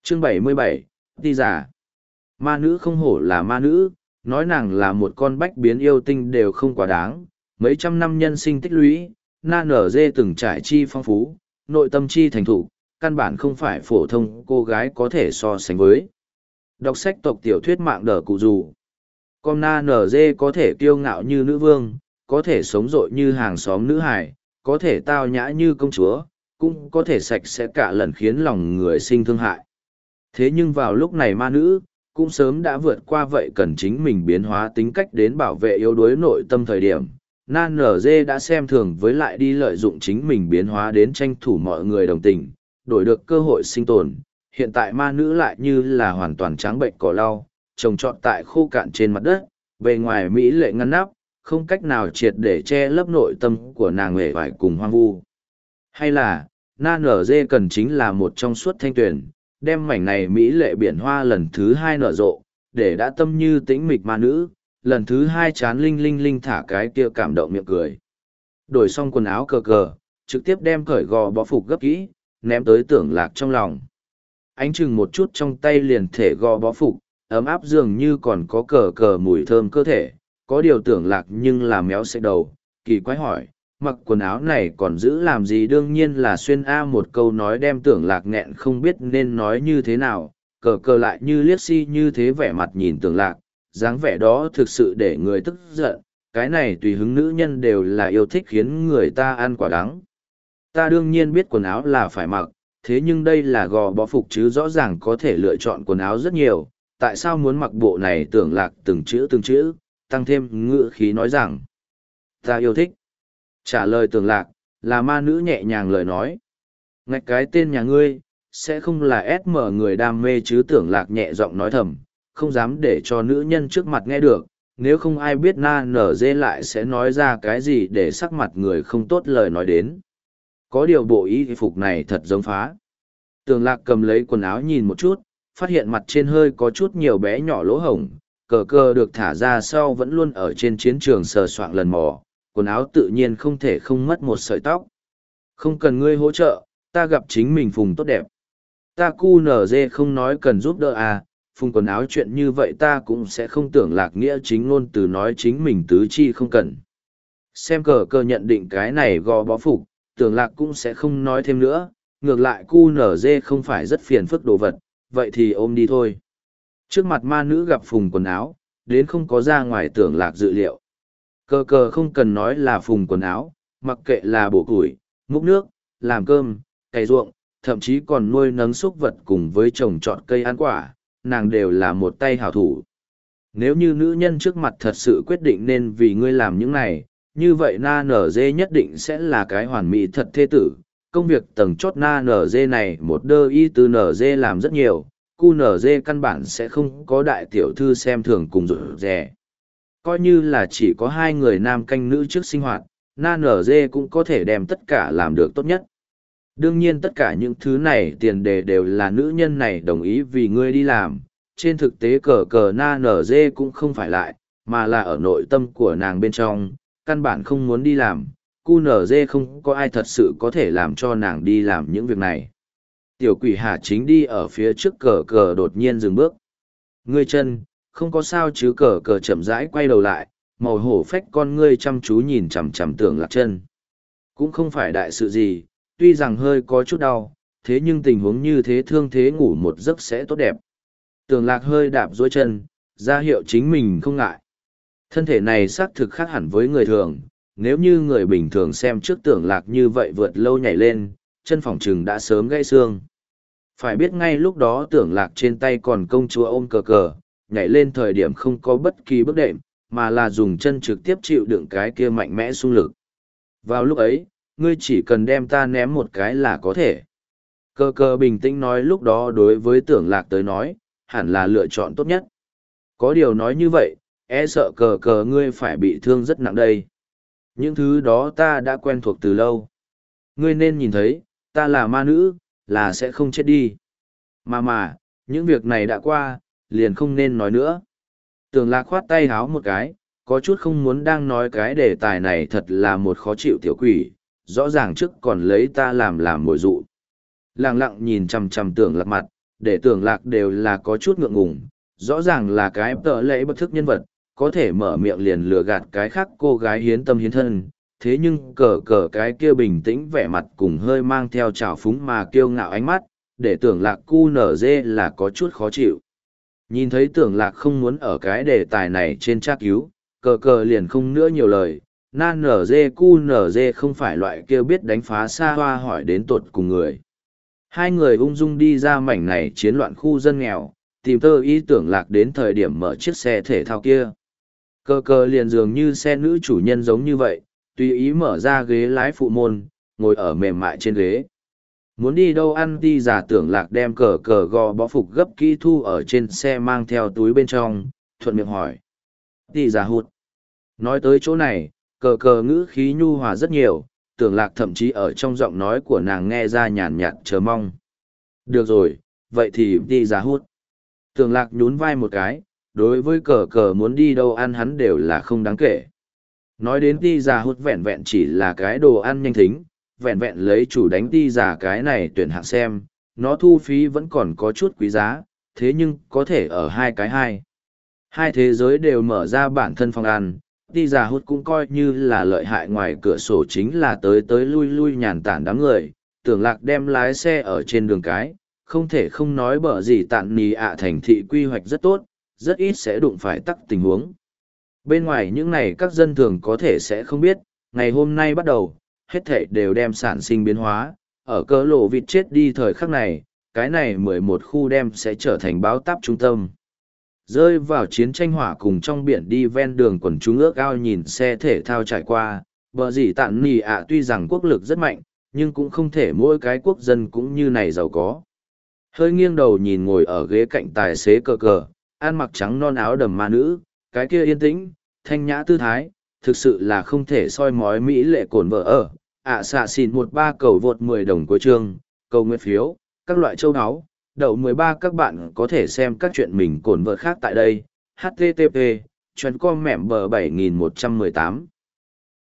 Chương 77, Ti giả. Ma nữ không hổ là ma nữ, nói nàng là một con bách biến yêu tinh đều không quá đáng. Mấy trăm năm nhân sinh tích lũy, na nở dê từng trải chi phong phú, nội tâm chi thành thủ, căn bản không phải phổ thông cô gái có thể so sánh với. Đọc sách tộc tiểu thuyết mạng đờ cụ dù. Con na nở dê có thể kiêu ngạo như nữ vương, có thể sống dội như hàng xóm nữ hải, có thể tao nhã như công chúa, cũng có thể sạch sẽ cả lần khiến lòng người sinh thương hại. Thế nhưng vào lúc này ma nữ, cũng sớm đã vượt qua vậy cần chính mình biến hóa tính cách đến bảo vệ yếu đuối nội tâm thời điểm. Na nở dê đã xem thường với lại đi lợi dụng chính mình biến hóa đến tranh thủ mọi người đồng tình, đổi được cơ hội sinh tồn. Hiện tại ma nữ lại như là hoàn toàn trắng bệnh cỏ lau, trồng trọt tại khô cạn trên mặt đất, bề ngoài mỹ lệ ngăn nắp, không cách nào triệt để che lấp nội tâm của nàng hề vải cùng hoang vu. Hay là, na nở dê cần chính là một trong suốt thanh tuyển, đem mảnh này mỹ lệ biển hoa lần thứ hai nở rộ, để đã tâm như tĩnh mịch ma nữ, lần thứ hai chán linh linh linh thả cái kia cảm động miệng cười. Đổi xong quần áo cờ cờ, trực tiếp đem cởi gò bó phục gấp kỹ, ném tới Tưởng Lạc trong lòng. Ánh chừng một chút trong tay liền thể gò bó phục, ấm áp dường như còn có cờ cờ mùi thơm cơ thể, có điều Tưởng Lạc nhưng là méo xệ đầu, kỳ quái hỏi, mặc quần áo này còn giữ làm gì? Đương nhiên là xuyên A, một câu nói đem Tưởng Lạc nghẹn không biết nên nói như thế nào, cờ cờ lại như liếc si như thế vẻ mặt nhìn Tưởng Lạc, dáng vẻ đó thực sự để người tức giận, cái này tùy hứng nữ nhân đều là yêu thích khiến người ta ăn quả đắng. Ta đương nhiên biết quần áo là phải mặc, thế nhưng đây là gò bó phục chứ, rõ ràng có thể lựa chọn quần áo rất nhiều, tại sao muốn mặc bộ này? Tưởng Lạc từng chữ, tăng thêm ngữ khí nói rằng, ta yêu thích. Trả lời Tưởng Lạc, là ma nữ nhẹ nhàng lời nói. Ngạch cái tên nhà ngươi, sẽ không là SM người đam mê chứ? Tưởng Lạc nhẹ giọng nói thầm, không dám để cho nữ nhân trước mặt nghe được, nếu không ai biết na nở dê lại sẽ nói ra cái gì để sắc mặt người không tốt lời nói đến. Có điều bộ y phục này thật giống phá. Tưởng Lạc cầm lấy quần áo nhìn một chút, phát hiện mặt trên hơi có chút nhiều bé nhỏ lỗ hổng, cờ cờ được thả ra sau vẫn luôn ở trên chiến trường sờ soạng lần mò, quần áo tự nhiên không thể không mất một sợi tóc. Không cần ngươi hỗ trợ, ta gặp chính mình phùng tốt đẹp. Ta cu nở dê không nói cần giúp đỡ à, phùng quần áo chuyện như vậy ta cũng sẽ không. Tưởng Lạc nghĩa chính ngôn từ nói chính mình tứ chi không cần. Xem cờ cờ nhận định cái này gò bó phục, Tưởng Lạc cũng sẽ không nói thêm nữa, ngược lại cu nở dê không phải rất phiền phức đồ vật, vậy thì ôm đi thôi. Trước mặt ma nữ gặp phùng quần áo, đến không có ra ngoài Tưởng Lạc dự liệu. Cờ cờ không cần nói là phùng quần áo, mặc kệ là bổ củi, múc nước, làm cơm, cày ruộng, thậm chí còn nuôi nấng súc vật cùng với trồng trọt cây ăn quả, nàng đều là một tay hảo thủ. Nếu như nữ nhân trước mặt thật sự quyết định nên vì ngươi làm những này, như vậy na nở dê nhất định sẽ là cái hoàn mỹ thật thê tử. Công việc tầng chót na nở dê này một đơ y từ nở dê làm rất nhiều, cu nở dê căn bản sẽ không có đại tiểu thư xem thường cùng rủi rẻ. Coi như là chỉ có hai người nam canh nữ trước sinh hoạt, na nở dê cũng có thể đem tất cả làm được tốt nhất. Đương nhiên tất cả những thứ này tiền đề đều là nữ nhân này đồng ý vì ngươi đi làm. Trên thực tế cờ cờ na nở dê cũng không phải lại, mà là ở nội tâm của nàng bên trong, căn bản không muốn đi làm. Cu nở dê không có ai thật sự có thể làm cho nàng đi làm những việc này. Tiểu quỷ Hà chính đi ở phía trước cờ cờ đột nhiên dừng bước. Ngươi chân, không có sao chứ? Cờ cờ chậm rãi quay đầu lại, màu hổ phách con ngươi chăm chú nhìn chằm chằm Tưởng Lạc chân. Cũng không phải đại sự gì, tuy rằng hơi có chút đau, thế nhưng tình huống như thế thương thế ngủ một giấc sẽ tốt đẹp. Tưởng Lạc hơi đạp dối chân, ra hiệu chính mình không ngại. Thân thể này xác thực khác hẳn với người thường, nếu như người bình thường xem trước Tưởng Lạc như vậy vượt lâu nhảy lên, chân phỏng chừng đã sớm gãy xương. Phải biết ngay lúc đó Tưởng Lạc trên tay còn công chúa ôm cờ cờ, nhảy lên thời điểm không có bất kỳ bước đệm, mà là dùng chân trực tiếp chịu đựng cái kia mạnh mẽ xung lực. Vào lúc ấy, ngươi chỉ cần đem ta ném một cái là có thể. Cờ cờ bình tĩnh nói, lúc đó đối với Tưởng Lạc tới nói, hẳn là lựa chọn tốt nhất. Có điều nói như vậy, e sợ cờ cờ ngươi phải bị thương rất nặng đây. Những thứ đó ta đã quen thuộc từ lâu. Ngươi nên nhìn thấy, ta là ma nữ, là sẽ không chết đi. Mà, những việc này đã qua, liền không nên nói nữa. Tưởng Lạc khoát tay háo một cái, có chút không muốn đang nói cái đề tài này, thật là một khó chịu tiểu quỷ, rõ ràng trước còn lấy ta làm mồi dụ. Lặng lặng nhìn chằm chằm Tưởng Lạc mặt, để Tưởng Lạc đều là có chút ngượng ngùng, rõ ràng là cái tợ lễ bất thức nhân vật, có thể mở miệng liền lừa gạt cái khác cô gái hiến tâm hiến thân, thế nhưng cờ cờ cái kia bình tĩnh vẻ mặt cùng hơi mang theo trào phúng mà kiêu ngạo ánh mắt, để Tưởng Lạc cu nở dê là có chút khó chịu. Nhìn thấy Tưởng Lạc không muốn ở cái đề tài này trên tra cứu, cờ cờ liền không nữa nhiều lời, na nở dê cu nở dê không phải loại kia biết đánh phá xa hoa hỏi đến tột cùng người. Hai người ung dung đi ra mảnh này chiến loạn khu dân nghèo, tìm tơ ý Tưởng Lạc đến thời điểm mở chiếc xe thể thao kia. Cờ cờ liền dường như xe nữ chủ nhân giống như vậy, tùy ý mở ra ghế lái phụ môn, ngồi ở mềm mại trên ghế. Muốn đi đâu ăn đi giả Tưởng Lạc đem cờ cờ gò bó phục gấp kỹ thu ở trên xe mang theo túi bên trong, thuận miệng hỏi. Đi giả hụt. Nói tới chỗ này, cờ cờ ngữ khí nhu hòa rất nhiều, Tưởng Lạc thậm chí ở trong giọng nói của nàng nghe ra nhàn nhạt chờ mong. Được rồi, vậy thì đi giả hút. Tưởng Lạc nhún vai một cái, đối với cờ cờ muốn đi đâu ăn hắn đều là không đáng kể. Nói đến đi giả hút vẹn vẹn chỉ là cái đồ ăn nhanh thính, vẹn vẹn lấy chủ đánh đi giả cái này tuyển hạng xem, nó thu phí vẫn còn có chút quý giá, thế nhưng có thể ở hai cái hai. Hai thế giới đều mở ra bản thân phòng ăn, đi giả hút cũng coi như là lợi hại ngoài cửa sổ chính là tới tới lui lui nhàn tản đám người, Tưởng Lạc đem lái xe ở trên đường cái, không thể không nói bở gì tạn nì ạ thành thị quy hoạch rất tốt, rất ít sẽ đụng phải tắc tình huống. Bên ngoài những này các dân thường có thể sẽ không biết, ngày hôm nay bắt đầu, hết thảy đều đem sản sinh biến hóa, ở cỡ lộ vịt chết đi thời khắc này, cái này 11 khu đem sẽ trở thành báo táp trung tâm. Rơi vào chiến tranh hỏa cùng trong biển đi ven đường quần chúng ước ao nhìn xe thể thao trải qua, bờ gì tạn nì ạ tuy rằng quốc lực rất mạnh, nhưng cũng không thể mỗi cái quốc dân cũng như này giàu có. Hơi nghiêng đầu nhìn ngồi ở ghế cạnh tài xế cờ cờ, ăn mặc trắng non áo đầm ma nữ, cái kia yên tĩnh, thanh nhã tư thái, thực sự là không thể soi mói mỹ lệ cổn vợ ở. Xạ xìn 13 cầu vượt 10 đồng cuối chương, cầu nguyện phiếu, các loại châu áo, đậu 13 các bạn có thể xem các chuyện mình cổn vợ khác tại đây. http://com mẻm bờ 7118